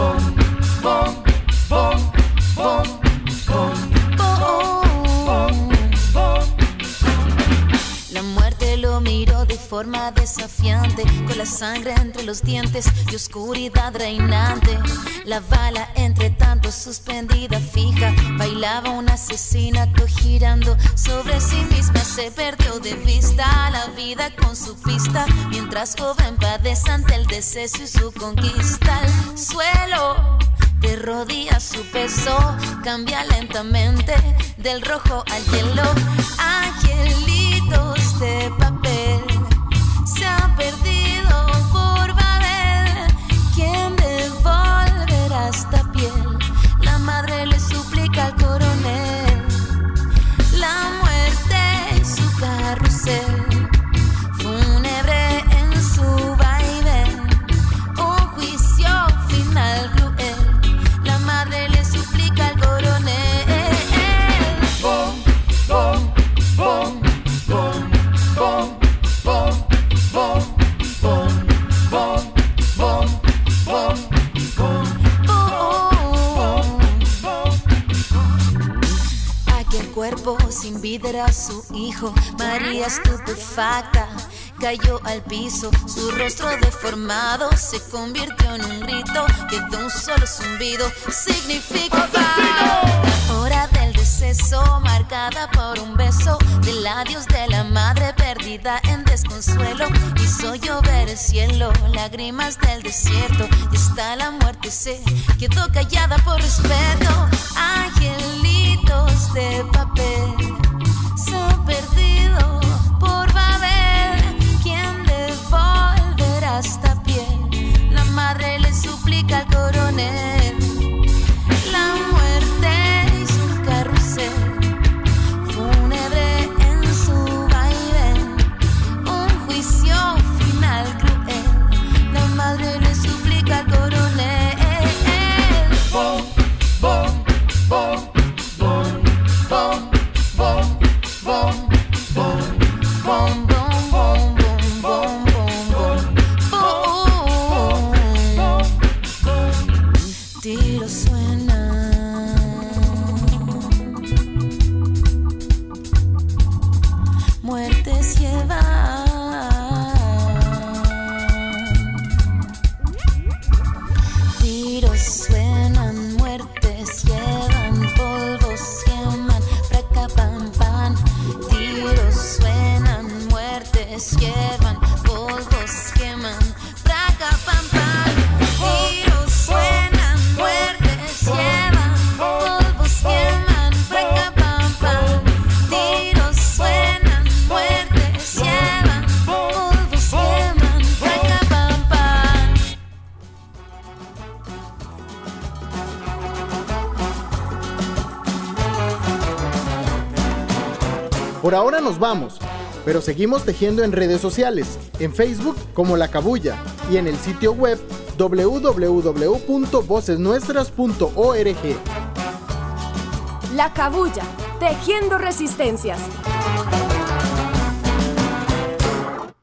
Boom, boom, boom, boom, boom, boom. sangre entre los dientes y oscuridad reinante. La bala entre tanto suspendida fija, bailaba un asesinato girando sobre sí misma. Se perdió de vista la vida con su pista, mientras joven padece ante el deceso y su conquista. El suelo de rodillas su peso cambia lentamente del rojo al hielo. Angelitos de papel se ha perdido por Babel. ¿Quién devolverá esta piel? La madre le suplica al coronel. La muerte y su carrusel, fúnebre en su vaivén, un juicio final cruel. La madre le suplica al coronel. Bom, bom, bom, bom, bom, bom, bom, bom, bom, bom, bom, bom. Aquel cuerpo sin vida era su hijo. María estupefacta cayó al piso, su rostro deformado se convirtió en un grito que de un solo zumbido significaba la hora del deceso, marcada por un beso del adiós de la madre perdida en desconsuelo. Hizo llover el cielo, lágrimas del desierto, y hasta la muerte se quedó callada por respeto. Angelitos de papel se han perdido por Babel. ¿Quién devolverá esta piel? La madre le suplica al coronel. La muerte y su carrusel, fúnebre en su vaivén, un juicio final cruel. La madre le suplica al coronel. Bom, bom, bom, bom, bom, bom, bom, bom, bom, bom. Tiros suenan, muertes llevan, tiros suenan, muertes llevan, polvos queman, praca pam pam. Tiros suenan, muertes llevan, polvos queman, praca pam pam. Tiros suenan, muertes llevan, polvos queman, praca pam pam. Tiros suenan, muertes llevan, polvos queman, praca pam pam. Por ahora nos vamos, pero seguimos tejiendo en redes sociales, en Facebook como La Cabuya y en el sitio web doble u doble u doble u punto voces nuestras punto org. La Cabuya, tejiendo resistencias.